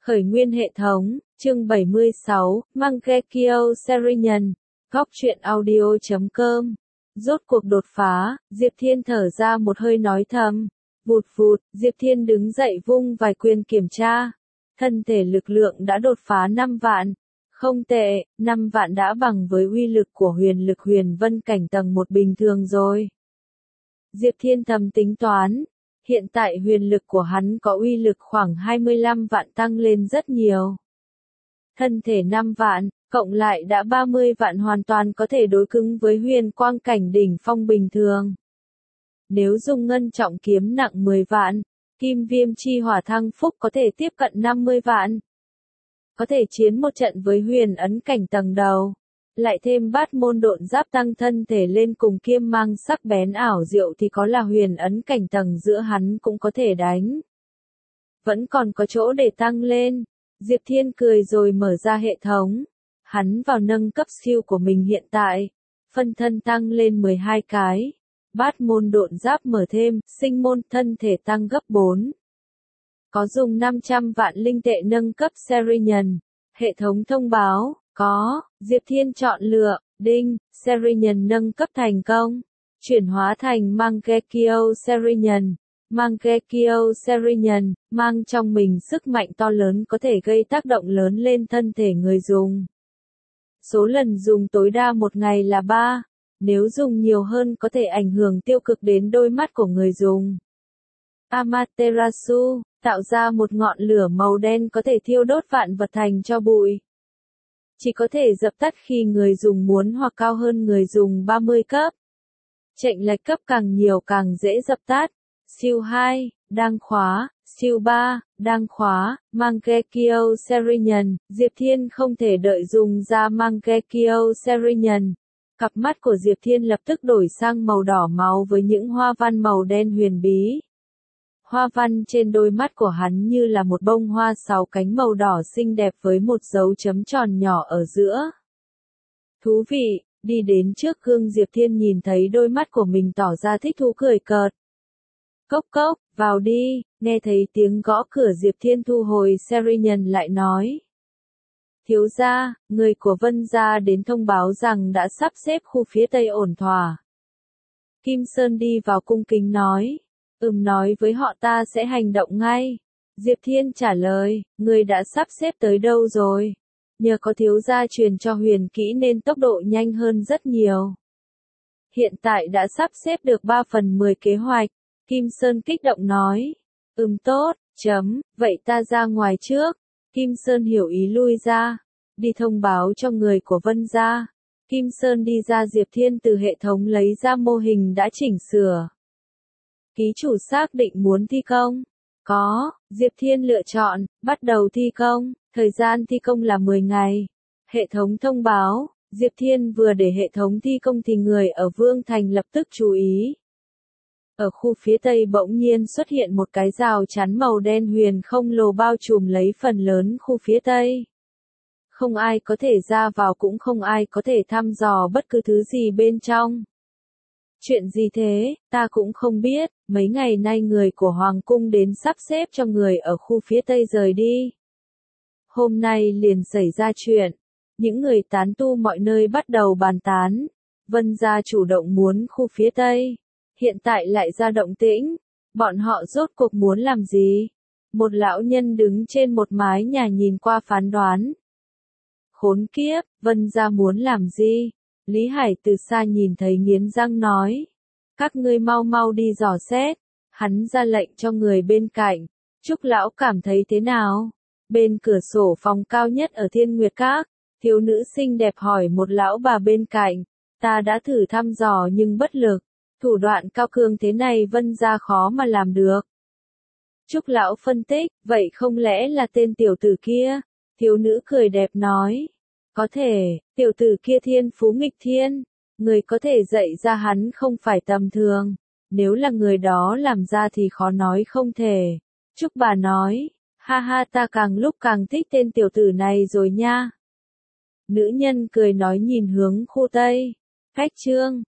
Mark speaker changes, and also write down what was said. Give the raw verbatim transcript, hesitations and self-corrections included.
Speaker 1: Khởi nguyên hệ thống, chương bảy mươi sáu, Mangekyo Seriyan, góc truyện audio chấm com. Rốt cuộc đột phá, Diệp Thiên thở ra một hơi nói thầm. Vụt vụt, Diệp Thiên đứng dậy vung vài quyền kiểm tra. Thân thể lực lượng đã đột phá năm vạn. Không tệ, năm vạn đã bằng với uy lực của huyền lực huyền vân cảnh tầng một bình thường rồi. Diệp Thiên thầm tính toán. Hiện tại huyền lực của hắn có uy lực khoảng hai mươi lăm vạn tăng lên rất nhiều. Thân thể năm vạn, cộng lại đã ba mươi vạn hoàn toàn có thể đối cứng với huyền quang cảnh đỉnh phong bình thường. Nếu dùng ngân trọng kiếm nặng mười vạn, kim viêm chi hỏa thăng phúc có thể tiếp cận năm mươi vạn. Có thể chiến một trận với huyền ấn cảnh tầng đầu. Lại thêm bát môn độn giáp tăng thân thể lên cùng kiêm mang sắc bén ảo diệu thì có là huyền ấn cảnh tầng giữa hắn cũng có thể đánh. Vẫn còn có chỗ để tăng lên. Diệp Thiên cười rồi mở ra hệ thống. Hắn vào nâng cấp skill của mình hiện tại. Phân thân tăng lên mười hai cái. Bát môn độn giáp mở thêm, sinh môn thân thể tăng gấp bốn. Có dùng năm trăm vạn linh tệ nâng cấp Seriyan. Hệ thống thông báo. Có, Diệp Thiên chọn lựa, đinh, Seriyan nâng cấp thành công. Chuyển hóa thành Mangekyo Seriyan. Mangekyo Seriyan, mang trong mình sức mạnh to lớn có thể gây tác động lớn lên thân thể người dùng. Số lần dùng tối đa một ngày là ba. Nếu dùng nhiều hơn có thể ảnh hưởng tiêu cực đến đôi mắt của người dùng. Amaterasu, tạo ra một ngọn lửa màu đen có thể thiêu đốt vạn vật thành tro bụi. Chỉ có thể dập tắt khi người dùng muốn hoặc cao hơn người dùng ba mươi cấp. Chệnh lệch cấp càng nhiều càng dễ dập tắt. Siêu hai, đang khóa, siêu ba, đang khóa, Mangekyo Seriyan, Diệp Thiên không thể đợi dùng ra Mangekyo Seriyan. Cặp mắt của Diệp Thiên lập tức đổi sang màu đỏ máu với những hoa văn màu đen huyền bí. Hoa văn trên đôi mắt của hắn như là một bông hoa sáu cánh màu đỏ xinh đẹp với một dấu chấm tròn nhỏ ở giữa. Thú vị, đi đến trước gương Diệp Thiên nhìn thấy đôi mắt của mình tỏ ra thích thú cười cợt. Cốc cốc, vào đi, nghe thấy tiếng gõ cửa Diệp Thiên thu hồi Seriyan lại nói. Thiếu gia, người của Vân gia đến thông báo rằng đã sắp xếp khu phía tây ổn thỏa. Kim Sơn đi vào cung kính nói. Ừm nói với họ ta sẽ hành động ngay. Diệp Thiên trả lời, người đã sắp xếp tới đâu rồi? Nhờ có thiếu gia truyền cho huyền kỹ nên tốc độ nhanh hơn rất nhiều. Hiện tại đã sắp xếp được ba phần mười kế hoạch. Kim Sơn kích động nói. Ừm tốt, chấm, vậy ta ra ngoài trước. Kim Sơn hiểu ý lui ra. Đi thông báo cho người của Vân gia. Kim Sơn đi ra Diệp Thiên từ hệ thống lấy ra mô hình đã chỉnh sửa. Ký chủ xác định muốn thi công. Có, Diệp Thiên lựa chọn, bắt đầu thi công, thời gian thi công là mười ngày. Hệ thống thông báo, Diệp Thiên vừa để hệ thống thi công thì người ở Vương Thành lập tức chú ý. Ở khu phía tây bỗng nhiên xuất hiện một cái rào chắn màu đen huyền không lồ bao trùm lấy phần lớn khu phía tây. Không ai có thể ra vào cũng không ai có thể thăm dò bất cứ thứ gì bên trong. Chuyện gì thế, ta cũng không biết, mấy ngày nay người của Hoàng cung đến sắp xếp cho người ở khu phía tây rời đi. Hôm nay liền xảy ra chuyện, những người tán tu mọi nơi bắt đầu bàn tán, Vân gia chủ động muốn khu phía tây, hiện tại lại ra động tĩnh, bọn họ rốt cuộc muốn làm gì? Một lão nhân đứng trên một mái nhà nhìn qua phán đoán. Khốn kiếp, Vân gia muốn làm gì? Lý Hải từ xa nhìn thấy nghiến răng nói. Các ngươi mau mau đi dò xét. Hắn ra lệnh cho người bên cạnh. Trúc lão cảm thấy thế nào? Bên cửa sổ phòng cao nhất ở Thiên Nguyệt Các, thiếu nữ xinh đẹp hỏi một lão bà bên cạnh. Ta đã thử thăm dò nhưng bất lực. Thủ đoạn cao cường thế này Vân gia khó mà làm được. Trúc lão phân tích, vậy không lẽ là tên tiểu tử kia? Thiếu nữ cười đẹp nói. Có thể, tiểu tử kia thiên phú nghịch thiên, người có thể dạy ra hắn không phải tầm thường, nếu là người đó làm ra thì khó nói không thể. Trúc bà nói, ha ha ta càng lúc càng thích tên tiểu tử này rồi nha. Nữ nhân cười nói nhìn hướng khu tây, khách trương,